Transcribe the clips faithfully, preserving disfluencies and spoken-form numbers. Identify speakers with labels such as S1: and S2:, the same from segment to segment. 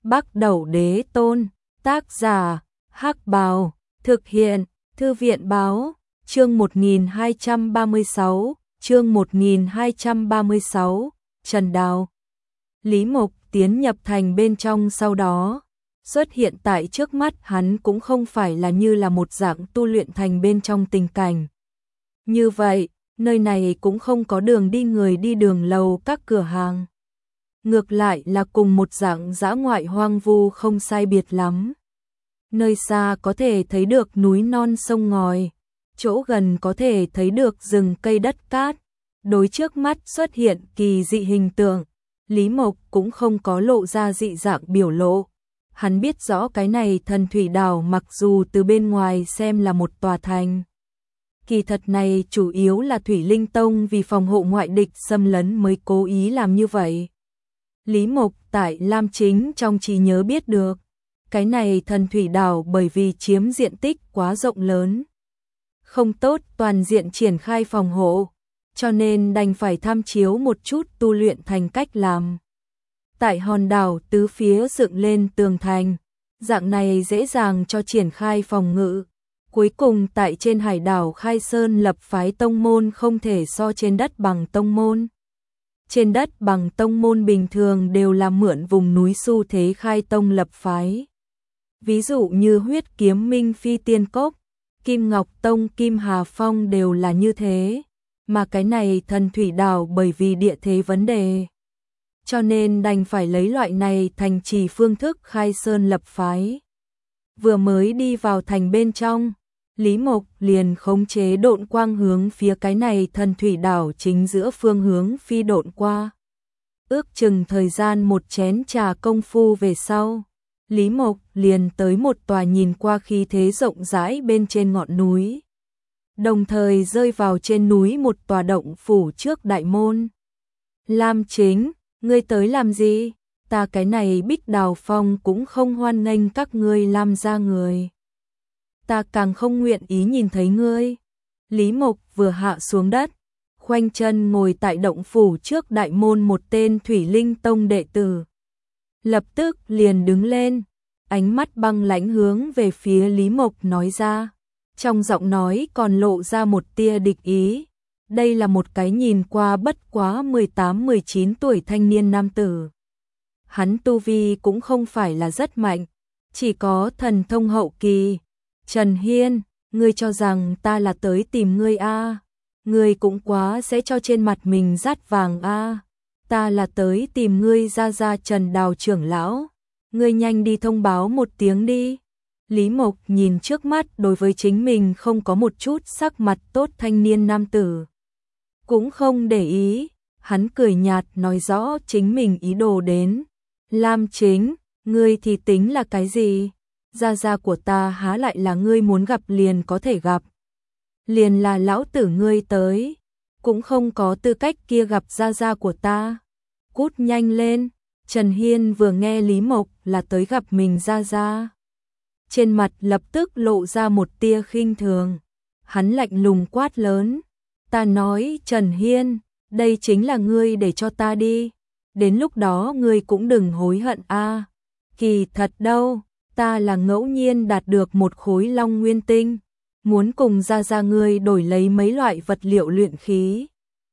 S1: Bắc Đẩu Đế Tôn, tác giả, Hắc Bào, thực hiện, Thư viện báo, chương một nghìn hai trăm ba mươi sáu, chương một nghìn hai trăm ba mươi sáu, Trần Đào. Lý Mộc tiến nhập thành bên trong sau đó, xuất hiện tại trước mắt hắn cũng không phải là như là một dạng tu luyện thành bên trong tình cảnh. Như vậy, nơi này cũng không có đường đi người đi đường lầu các cửa hàng. Ngược lại là cùng một dạng dã ngoại hoang vu không sai biệt lắm. Nơi xa có thể thấy được núi non sông ngòi, chỗ gần có thể thấy được rừng cây đất cát. Đối trước mắt xuất hiện kỳ dị hình tượng, Lý Mộc cũng không có lộ ra dị dạng biểu lộ. Hắn biết rõ cái này Thần Thủy Đảo mặc dù từ bên ngoài xem là một tòa thành, kỳ thật này chủ yếu là Thủy Linh Tông vì phòng hộ ngoại địch xâm lấn mới cố ý làm như vậy. Lý Mộc tại Lam Chính trong trí nhớ biết được, cái này Thần Thủy Đảo bởi vì chiếm diện tích quá rộng lớn, không tốt toàn diện triển khai phòng hộ, cho nên đành phải tham chiếu một chút tu luyện thành cách làm. Tại hòn đảo tứ phía dựng lên tường thành, dạng này dễ dàng cho triển khai phòng ngự. Cuối cùng tại trên hải đảo khai sơn lập phái tông môn không thể so trên đất bằng tông môn. Trên đất bằng tông môn bình thường đều là mượn vùng núi xu thế khai tông lập phái. Ví dụ như Huyết Kiếm Minh Phi Tiên Cốc, Kim Ngọc Tông Kim Hà Phong đều là như thế. Mà cái này Thần Thủy Đảo bởi vì địa thế vấn đề, cho nên đành phải lấy loại này thành trì phương thức khai sơn lập phái. Vừa mới đi vào thành bên trong, Lý Mộc liền khống chế độn quang hướng phía cái này Thần Thủy Đảo chính giữa phương hướng phi độn qua. Ước chừng thời gian một chén trà công phu về sau, Lý Mộc liền tới một tòa nhìn qua khí thế rộng rãi bên trên ngọn núi. Đồng thời rơi vào trên núi một tòa động phủ trước đại môn. Lam Chính, ngươi tới làm gì? Ta cái này Bích Đào Phong cũng không hoan nghênh các ngươi Lam gia người. Ta càng không nguyện ý nhìn thấy ngươi. Lý Mộc vừa hạ xuống đất, khoanh chân ngồi tại động phủ trước đại môn một tên Thủy Linh Tông đệ tử. Lập tức liền đứng lên, ánh mắt băng lãnh hướng về phía Lý Mộc nói ra. Trong giọng nói còn lộ ra một tia địch ý. Đây là một cái nhìn qua bất quá mười tám mười chín tuổi thanh niên nam tử. Hắn tu vi cũng không phải là rất mạnh, chỉ có thần thông hậu kỳ. Trần Hiên, ngươi cho rằng ta là tới tìm ngươi a? À? Ngươi cũng quá sẽ cho trên mặt mình dát vàng a. À? Ta là tới tìm ngươi ra ra Trần Đào trưởng lão. Ngươi nhanh đi thông báo một tiếng đi. Lý Mộc nhìn trước mắt đối với chính mình không có một chút sắc mặt tốt thanh niên nam tử. Cũng không để ý, hắn cười nhạt nói rõ chính mình ý đồ đến. Lam Chính, ngươi thì tính là cái gì? Gia gia của ta há lại là ngươi muốn gặp liền có thể gặp. Liền là lão tử ngươi tới, cũng không có tư cách kia gặp gia gia của ta. Cút nhanh lên, Trần Hiên vừa nghe Lý Mộc là tới gặp mình gia gia, trên mặt lập tức lộ ra một tia khinh thường. Hắn lạnh lùng quát lớn. Ta nói Trần Hiên, đây chính là ngươi để cho ta đi. Đến lúc đó ngươi cũng đừng hối hận a. À, kỳ thật đâu, ta là ngẫu nhiên đạt được một khối long nguyên tinh. Muốn cùng gia gia ngươi đổi lấy mấy loại vật liệu luyện khí.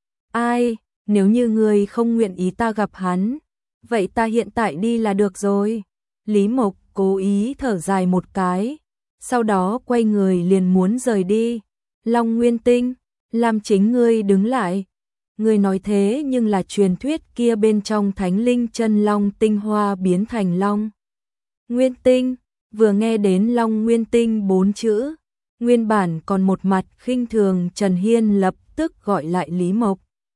S1: Ai, nếu như ngươi không nguyện ý ta gặp hắn, vậy ta hiện tại đi là được rồi. Lý Mộc cố ý thở dài một cái, sau đó quay người liền muốn rời đi. Long Nguyên Tinh, Lam Chính ngươi đứng lại. Ngươi nói thế nhưng là truyền thuyết kia bên trong Thánh Linh Chân Long tinh hoa biến thành Long Nguyên Tinh. Vừa nghe đến Long Nguyên Tinh bốn chữ, nguyên bản còn một mặt khinh thường Trần Hiên lập tức gọi lại Lý Mộc.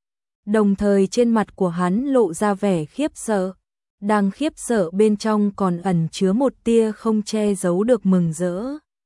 S1: Đồng thời trên mặt của hắn lộ ra vẻ khiếp sợ. Đang khiếp sợ bên trong còn ẩn chứa một tia không che giấu được mừng rỡ.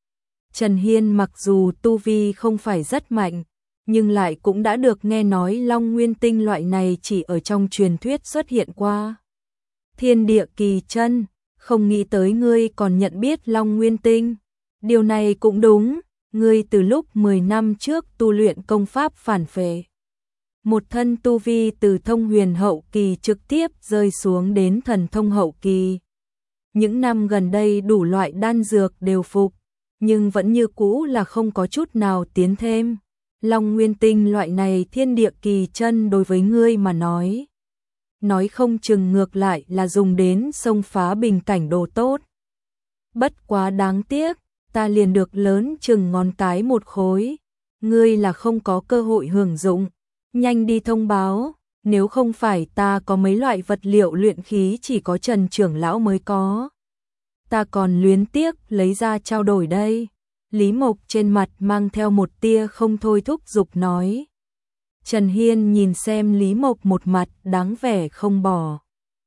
S1: Trần Hiên mặc dù tu vi không phải rất mạnh, nhưng lại cũng đã được nghe nói Long Nguyên Tinh loại này chỉ ở trong truyền thuyết xuất hiện qua. Thiên địa kỳ chân, không nghĩ tới ngươi còn nhận biết Long Nguyên Tinh. Điều này cũng đúng, ngươi từ lúc mười năm trước tu luyện công pháp phản phệ. Một thân tu vi từ thông huyền hậu kỳ trực tiếp rơi xuống đến thần thông hậu kỳ. Những năm gần đây đủ loại đan dược đều phục, nhưng vẫn như cũ là không có chút nào tiến thêm. Long Nguyên Tinh loại này thiên địa kỳ chân đối với ngươi mà nói. Nói không chừng ngược lại là dùng đến xông phá bình cảnh đồ tốt. Bất quá đáng tiếc, ta liền được lớn chừng ngón cái một khối. Ngươi là không có cơ hội hưởng dụng. Nhanh đi thông báo, nếu không phải ta có mấy loại vật liệu luyện khí chỉ có Trần trưởng lão mới có. Ta còn luyến tiếc lấy ra trao đổi đây. Lý Mộc trên mặt mang theo một tia không thôi thúc giục nói. Trần Hiên nhìn xem Lý Mộc một mặt đáng vẻ không bỏ.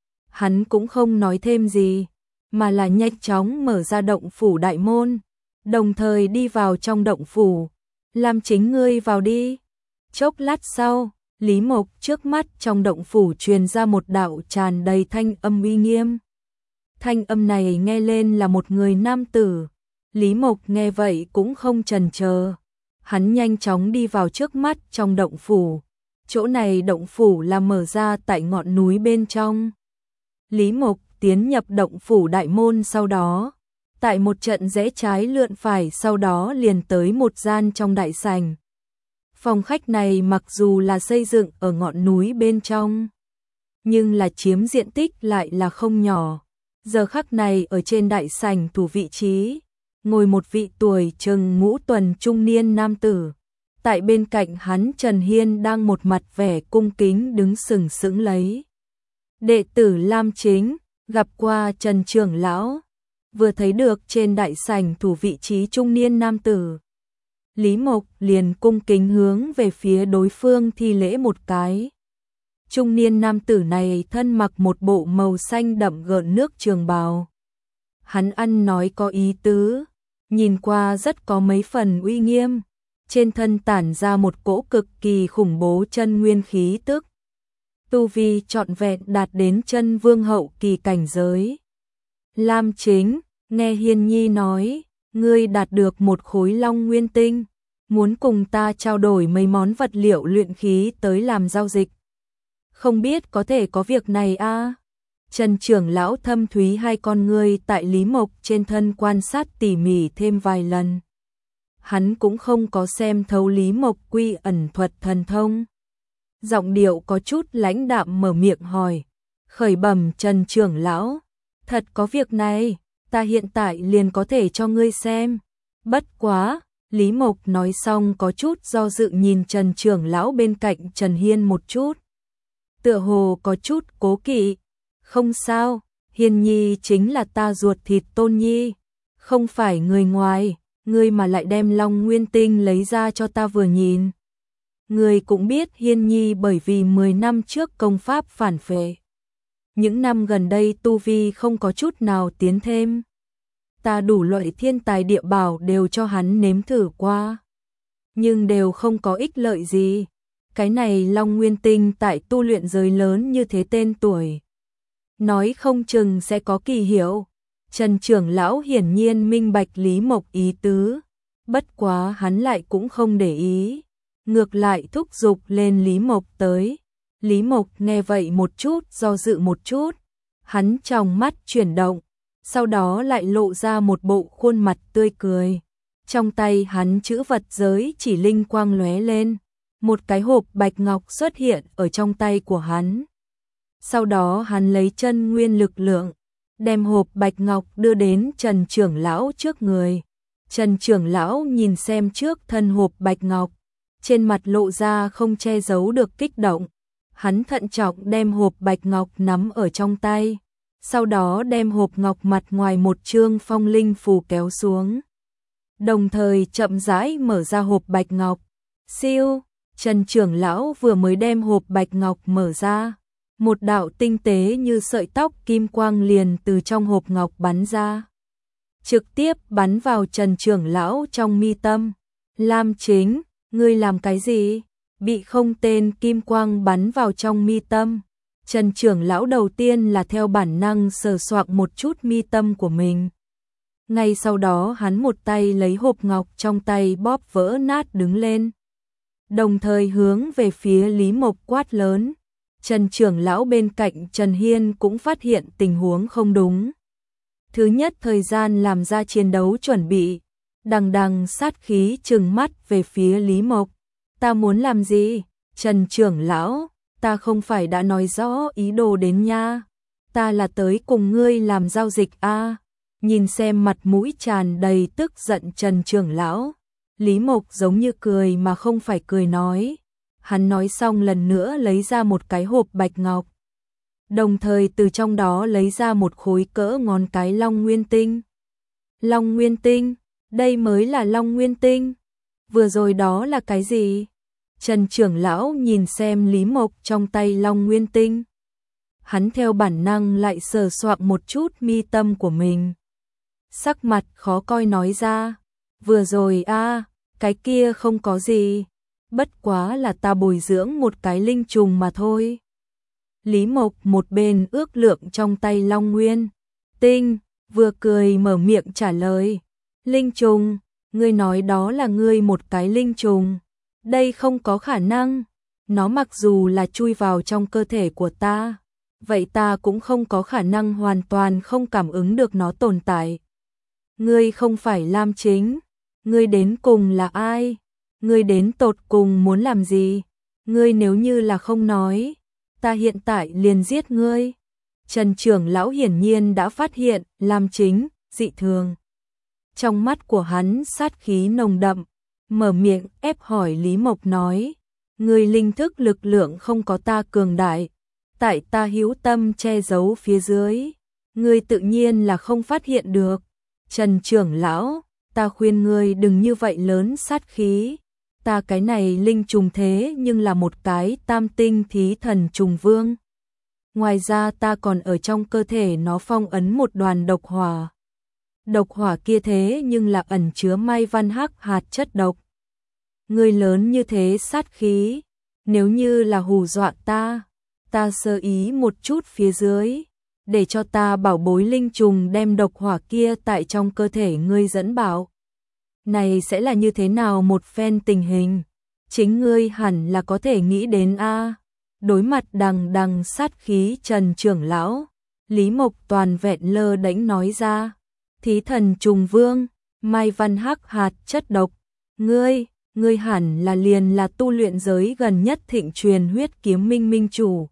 S1: Hắn cũng không nói thêm gì, mà là nhanh chóng mở ra động phủ đại môn, đồng thời đi vào trong động phủ. Làm chính ngươi vào đi. Chốc lát sau, Lý Mộc trước mắt trong động phủ truyền ra một đạo tràn đầy thanh âm uy nghiêm. Thanh âm này nghe lên là một người nam tử. Lý Mộc nghe vậy cũng không chần chờ. Hắn nhanh chóng đi vào trước mắt trong động phủ. Chỗ này động phủ là mở ra tại ngọn núi bên trong. Lý Mộc tiến nhập động phủ đại môn sau đó. Tại một trận rẽ trái lượn phải sau đó liền tới một gian trong đại sảnh. Phòng khách này mặc dù là xây dựng ở ngọn núi bên trong, nhưng là chiếm diện tích lại là không nhỏ. Giờ khắc này ở trên đại sảnh thủ vị trí, ngồi một vị tuổi chừng ngũ tuần trung niên nam tử. Tại bên cạnh hắn Trần Hiên đang một mặt vẻ cung kính đứng sừng sững lấy. Đệ tử Lam Chính, gặp qua Trần trưởng lão. Vừa thấy được trên đại sảnh thủ vị trí trung niên nam tử, Lý Mộc liền cung kính hướng về phía đối phương thi lễ một cái. Trung niên nam tử này thân mặc một bộ màu xanh đậm gợn nước trường bào. Hắn ăn nói có ý tứ, nhìn qua rất có mấy phần uy nghiêm, trên thân tản ra một cỗ cực kỳ khủng bố chân nguyên khí tức. Tu vi trọn vẹn đạt đến chân vương hậu kỳ cảnh giới. Lam Chính, nghe Hiên Nhi nói, ngươi đạt được một khối Long Nguyên Tinh, muốn cùng ta trao đổi mấy món vật liệu luyện khí tới làm giao dịch. Không biết có thể có việc này a? À? Trần trưởng lão thâm thúy hai con ngươi tại Lý Mộc trên thân quan sát tỉ mỉ thêm vài lần. Hắn cũng không có xem thấu Lý Mộc quy ẩn thuật thần thông. Giọng điệu có chút lãnh đạm mở miệng hỏi. Khởi bẩm Trần trưởng lão, thật có việc này, ta hiện tại liền có thể cho ngươi xem. Bất quá, Lý Mộc nói xong có chút do dự nhìn Trần trưởng lão bên cạnh Trần Hiên một chút. Tựa hồ có chút cố kỵ. Không sao, Hiên Nhi chính là ta ruột thịt Tôn Nhi, không phải người ngoài, ngươi mà lại đem Long Nguyên Tinh lấy ra cho ta vừa nhìn. Ngươi cũng biết Hiên Nhi bởi vì mười năm trước công pháp phản phệ. Những năm gần đây tu vi không có chút nào tiến thêm. Ta đủ loại thiên tài địa bảo đều cho hắn nếm thử qua, nhưng đều không có ích lợi gì. Cái này Long Nguyên Tinh tại tu luyện giới lớn như thế tên tuổi, nói không chừng sẽ có kỳ hiệu. Trần trưởng lão hiển nhiên minh bạch Lý Mộc ý tứ, bất quá hắn lại cũng không để ý, ngược lại thúc giục lên Lý Mộc tới. Lý Mộc nghe vậy một chút do dự một chút, hắn trong mắt chuyển động, sau đó lại lộ ra một bộ khuôn mặt tươi cười. Trong tay hắn chữ vật giới chỉ linh quang lóe lên, một cái hộp bạch ngọc xuất hiện ở trong tay của hắn. Sau đó hắn lấy chân nguyên lực lượng, đem hộp bạch ngọc đưa đến Trần trưởng lão trước người. Trần trưởng lão nhìn xem trước thân hộp bạch ngọc, trên mặt lộ ra không che giấu được kích động. Hắn thận trọng đem hộp bạch ngọc nắm ở trong tay, sau đó đem hộp ngọc mặt ngoài một chương phong linh phù kéo xuống, đồng thời chậm rãi mở ra hộp bạch ngọc. Siêu, Trần trưởng lão vừa mới đem hộp bạch ngọc mở ra, một đạo tinh tế như sợi tóc kim quang liền từ trong hộp ngọc bắn ra, trực tiếp bắn vào Trần trưởng lão trong mi tâm. Lam Chính, ngươi làm cái gì? Bị không tên kim quang bắn vào trong mi tâm. Trần trưởng lão đầu tiên là theo bản năng sờ soạng một chút mi tâm của mình. Ngay sau đó hắn một tay lấy hộp ngọc trong tay bóp vỡ nát đứng lên, đồng thời hướng về phía Lý Mộc quát lớn. Trần trưởng lão bên cạnh Trần Hiên cũng phát hiện tình huống không đúng. Thứ nhất thời gian làm ra chiến đấu chuẩn bị, đằng đằng sát khí trừng mắt về phía Lý Mộc. Ta muốn làm gì? Trần trưởng lão, ta không phải đã nói rõ ý đồ đến nha. Ta là tới cùng ngươi làm giao dịch a. Nhìn xem mặt mũi tràn đầy tức giận Trần trưởng lão, Lý Mộc giống như cười mà không phải cười nói. Hắn nói xong lần nữa lấy ra một cái hộp bạch ngọc, đồng thời từ trong đó lấy ra một khối cỡ ngón cái long nguyên tinh. Long nguyên tinh, đây mới là long nguyên tinh. Vừa rồi đó là cái gì? Trần trưởng lão nhìn xem Lý Mộc trong tay long nguyên tinh. Hắn theo bản năng lại sờ soạng một chút mi tâm của mình. Sắc mặt khó coi nói ra, vừa rồi a, cái kia không có gì, bất quá là ta bồi dưỡng một cái linh trùng mà thôi. Lý Mộc một bên ước lượng trong tay long nguyên tinh, vừa cười mở miệng trả lời. Linh trùng, ngươi nói đó là ngươi một cái linh trùng. Đây không có khả năng, nó mặc dù là chui vào trong cơ thể của ta, vậy ta cũng không có khả năng hoàn toàn không cảm ứng được nó tồn tại. Ngươi không phải Lam Chính, ngươi đến cùng là ai? Ngươi đến tột cùng muốn làm gì? Ngươi nếu như là không nói, ta hiện tại liền giết ngươi. Trần trưởng lão hiển nhiên đã phát hiện Lam Chính dị thường. Trong mắt của hắn sát khí nồng đậm, mở miệng ép hỏi Lý Mộc nói, ngươi linh thức lực lượng không có ta cường đại, tại ta hữu tâm che giấu phía dưới, ngươi tự nhiên là không phát hiện được. Trần trưởng lão, ta khuyên ngươi đừng như vậy lớn sát khí, ta cái này linh trùng thế nhưng là một cái tam tinh thí thần trùng vương. Ngoài ra ta còn ở trong cơ thể nó phong ấn một đoàn độc hỏa. Độc hỏa kia thế nhưng là ẩn chứa mai văn hắc hạt chất độc. Ngươi lớn như thế sát khí, nếu như là hù dọa ta, ta sơ ý một chút phía dưới, để cho ta bảo bối linh trùng đem độc hỏa kia tại trong cơ thể ngươi dẫn bảo. Này sẽ là như thế nào một phen tình hình? Chính ngươi hẳn là có thể nghĩ đến a. Đối mặt đằng đằng sát khí Trần trưởng lão, Lý Mộc toàn vẹn lơ đễnh nói ra, thí thần trùng vương, mai văn hắc hạt chất độc, ngươi, ngươi hẳn là liền là tu luyện giới gần nhất thịnh truyền huyết kiếm minh minh chủ.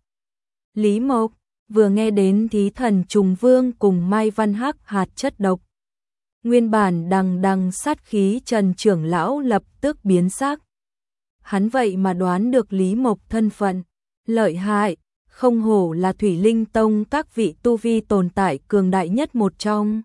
S1: Lý Mộc vừa nghe đến thí thần trùng vương cùng mai văn hắc hạt chất độc, nguyên bản đằng đằng sát khí Trần trưởng lão lập tức biến sắc. Hắn vậy mà đoán được Lý Mộc thân phận, lợi hại, không hổ là Thủy Linh Tông các vị tu vi tồn tại cường đại nhất một trong.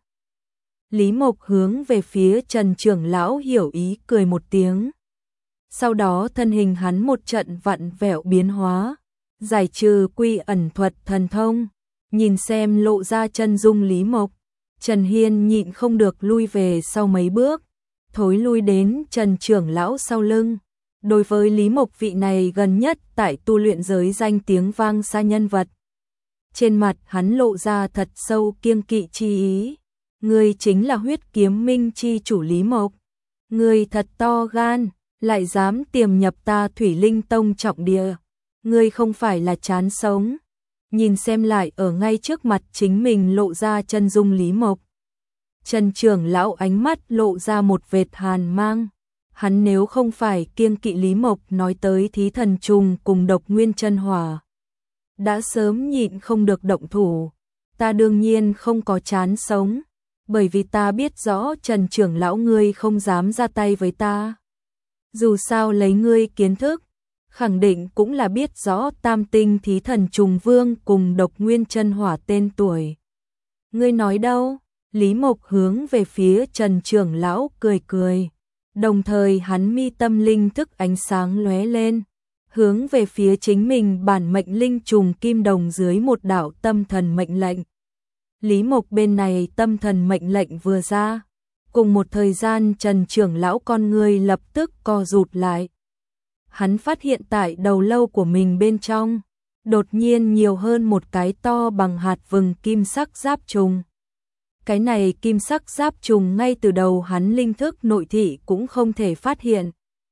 S1: Lý Mộc hướng về phía Trần trưởng lão hiểu ý cười một tiếng. Sau đó thân hình hắn một trận vặn vẹo biến hóa, giải trừ quy ẩn thuật thần thông, nhìn xem lộ ra chân dung Lý Mộc, Trần Hiên nhịn không được lui về sau mấy bước, thối lui đến Trần trưởng lão sau lưng. Đối với Lý Mộc vị này gần nhất tại tu luyện giới danh tiếng vang xa nhân vật, trên mặt hắn lộ ra thật sâu kiêng kỵ chi ý. Ngươi chính là huyết kiếm minh chi chủ Lý Mộc. Ngươi thật to gan, lại dám tiềm nhập ta Thủy Linh Tông trọng địa. Ngươi không phải là chán sống. Nhìn xem lại ở ngay trước mặt chính mình lộ ra chân dung Lý Mộc. Trần trưởng lão ánh mắt lộ ra một vệt hàn mang. Hắn nếu không phải kiêng kỵ Lý Mộc nói tới thí thần trùng cùng độc nguyên chân hỏa, đã sớm nhịn không được động thủ. Ta đương nhiên không có chán sống, bởi vì ta biết rõ Trần trưởng lão ngươi không dám ra tay với ta. Dù sao lấy ngươi kiến thức, khẳng định cũng là biết rõ tam tinh thí thần trùng vương cùng độc nguyên chân hỏa tên tuổi. Ngươi nói đâu? Lý Mộc hướng về phía Trần trưởng lão cười cười, đồng thời hắn mi tâm linh thức ánh sáng lóe lên, hướng về phía chính mình bản mệnh linh trùng kim đồng dưới một đạo tâm thần mệnh lệnh. Lý Mộc bên này tâm thần mệnh lệnh vừa ra, cùng một thời gian Trần trưởng lão con người lập tức co rụt lại. Hắn phát hiện tại đầu lâu của mình bên trong, đột nhiên nhiều hơn một cái to bằng hạt vừng kim sắc giáp trùng. Cái này kim sắc giáp trùng ngay từ đầu hắn linh thức nội thị cũng không thể phát hiện.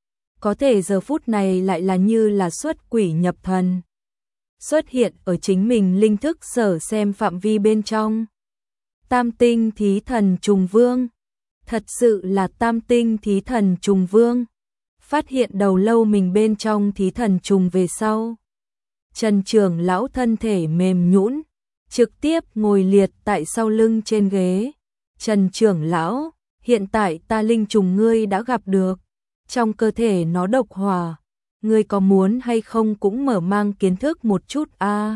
S1: Có thể giờ phút này lại là như là xuất quỷ nhập thần, xuất hiện ở chính mình linh thức sở xem phạm vi bên trong. Tam tinh thí thần trùng vương. Thật sự là tam tinh thí thần trùng vương. Phát hiện đầu lâu mình bên trong thí thần trùng về sau, Trần trưởng lão thân thể mềm nhũn, trực tiếp ngồi liệt tại sau lưng trên ghế. Trần trưởng lão, hiện tại ta linh trùng ngươi đã gặp được, trong cơ thể nó độc hỏa, ngươi có muốn hay không cũng mở mang kiến thức một chút a. À,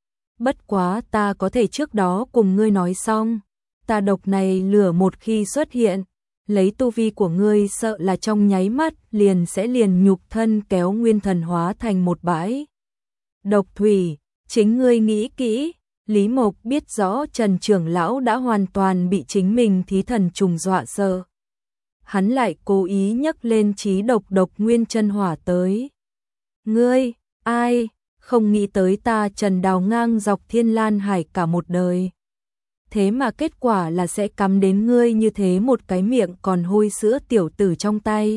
S1: bất quá ta có thể trước đó cùng ngươi nói xong, ta độc này lửa một khi xuất hiện, lấy tu vi của ngươi sợ là trong nháy mắt liền sẽ liền nhục thân kéo nguyên thần hóa thành một bãi độc thủy, chính ngươi nghĩ kỹ. Lý Mộc biết rõ Trần trưởng lão đã hoàn toàn bị chính mình thí thần trùng dọa sợ. Hắn lại cố ý nhấc lên chí độc độc nguyên chân hỏa tới. Ngươi, ai, không nghĩ tới ta Trần đào ngang dọc thiên lan hải cả một đời. Thế mà kết quả là sẽ cắm đến ngươi như thế một cái miệng còn hôi sữa tiểu tử trong tay.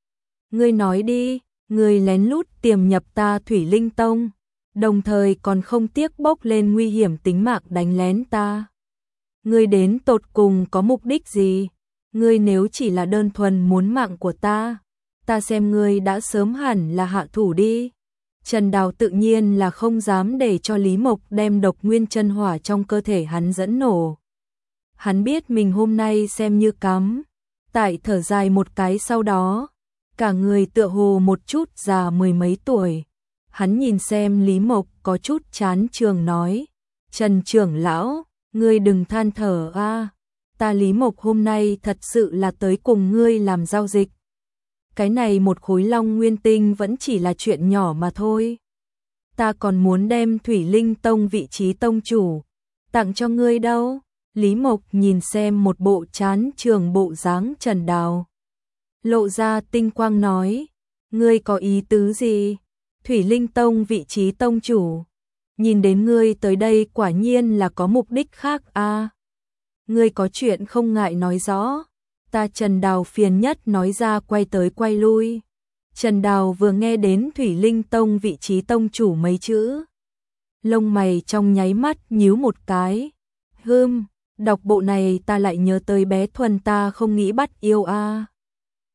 S1: Ngươi nói đi, ngươi lén lút tiềm nhập ta Thủy Linh Tông, đồng thời còn không tiếc bốc lên nguy hiểm tính mạng đánh lén ta. Ngươi đến tột cùng có mục đích gì? Ngươi nếu chỉ là đơn thuần muốn mạng của ta, ta xem ngươi đã sớm hẳn là hạ thủ đi. Trần Đào tự nhiên là không dám để cho Lý Mộc đem độc nguyên chân hỏa trong cơ thể hắn dẫn nổ. Hắn biết mình hôm nay xem như cắm, tại thở dài một cái sau đó, cả người tựa hồ một chút già mười mấy tuổi. Hắn nhìn xem Lý Mộc có chút chán trường nói, Trần trưởng lão, ngươi đừng than thở a, ta Lý Mộc hôm nay thật sự là tới cùng ngươi làm giao dịch. Cái này một khối long nguyên tinh vẫn chỉ là chuyện nhỏ mà thôi. Ta còn muốn đem Thủy Linh Tông vị trí tông chủ tặng cho ngươi đâu. Lý Mộc nhìn xem một bộ chán trường bộ dáng Trần Đào, lộ ra tinh quang nói, ngươi có ý tứ gì? Thủy Linh Tông vị trí tông chủ, nhìn đến ngươi tới đây quả nhiên là có mục đích khác a. À, ngươi có chuyện không ngại nói rõ. Ta Trần Đào phiền nhất nói ra quay tới quay lui. Trần Đào vừa nghe đến Thủy Linh Tông vị trí tông chủ mấy chữ, lông mày trong nháy mắt nhíu một cái. Hừm, đọc bộ này ta lại nhớ tới bé Thuần ta không nghĩ bắt yêu a. À.